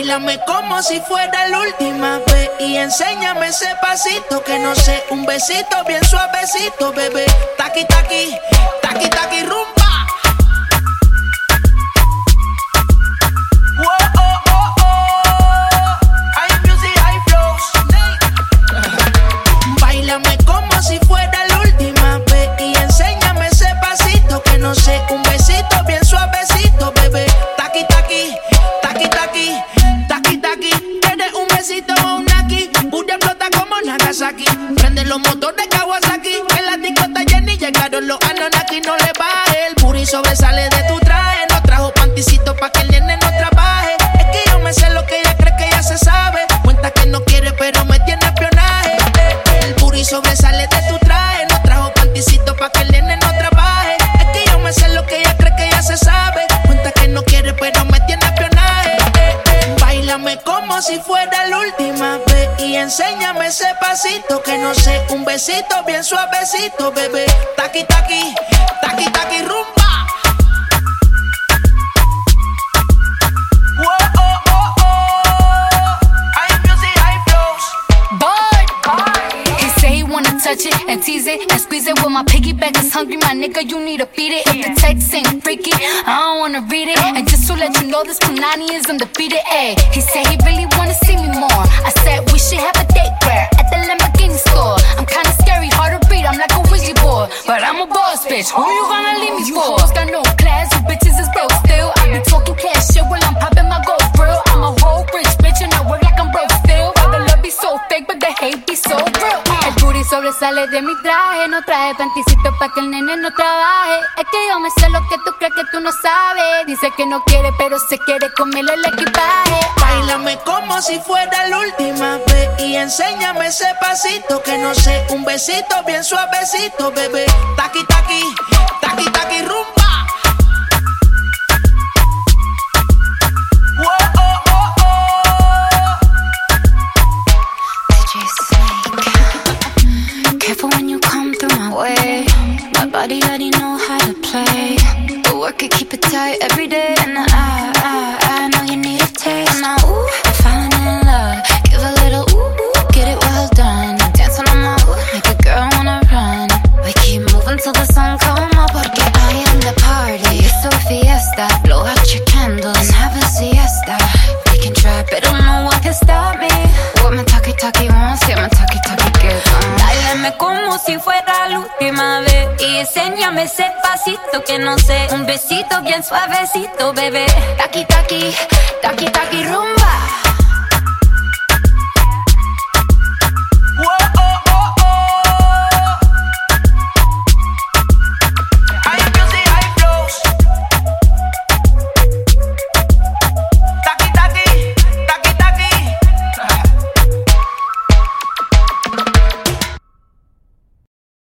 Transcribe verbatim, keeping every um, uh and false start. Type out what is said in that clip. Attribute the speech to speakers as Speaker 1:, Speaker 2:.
Speaker 1: Báilame como si fuera la última vez y enséñame ese pasito que no sé, un besito bien suavecito, bebé. Taqui, taqui, taqui, taqui, rumba. Si fuera la última vez y enséñame ese pasito que no sé, un besito bien suavecito, bebé. Taqui, taqui, taqui, taqui, taqui, taqui. ¿Quieres un besito o un aquí? Pura explota como Nagasaki. Prende los motores Kawasaki. En la discota Jenny llegaron los Anunnaki. No le baje, el booty sobresale de tu traje. No trajo panticito pa' que el nene no trabaje. Es que yo me sé lo que ella cree que ya se sabe. Cuenta que no quiere pero me tiene espionaje. El booty sobresale de tu traje. No trajo panticito pa' que el nene no trabaje. Es que yo me sé lo que ella cree que ya se sabe. Cuenta que no quiere pero me tiene espionaje. eh, eh. Báilame como si fuera la última vez y enséñame ese pasito que no sé, un besito bien suavecito, bebé. Taqui, taqui, taqui, taqui, rumba.
Speaker 2: Touch it and tease it and squeeze it. When my piggyback is hungry, my nigga, you need to feed it. If the text ain't freaky, I don't wanna read it. And just to let you know, this Punani is undefeated. Ayy, he said he really wanna see me more. I said we should have a date where at the Lamborghini store. I'm kinda scary, hard to read, I'm like a Ouija board, but I'm a boss bitch. Who you gonna leave me for? You hoes got no class, you bitches is broke still. I be talking cash shit while I'm popping my gold grill. I'm a whole rich bitch and I work like I'm broke still. All the love be so fake, but the hate be so real. El booty sobresale de mi traje. No traje panticito pa' que el nene no trabaje. Es que yo me sé lo que tú crees que tú no sabes. Dice que no quiere pero se quiere comerle el equipaje.
Speaker 1: Báilame como si fuera la última vez y enséñame ese pasito que no sé, un besito bien suavecito, bebé. Taqui, taqui, taqui, taqui, rumba.
Speaker 2: Careful when you come through my way. My body already know how to play. But work it, keep it tight every day. And I, I, I know you need a taste. And now, ooh, I'm falling in love. Give a little ooh, ooh, get it well done. Dance on my ooh, make a girl wanna run. We keep moving till the sun come up. Porque I am the party. It's a fiesta. Blow out your candles and have a siesta. We can try, but no one can stop me. What my talkie talkie wants, yeah, my talkie talkie gets on.
Speaker 3: Báilame como si fuera la última vez y enséñame ese pasito que no sé, un besito bien suavecito, bebé. Taqui, taqui, taqui, taqui, rumba.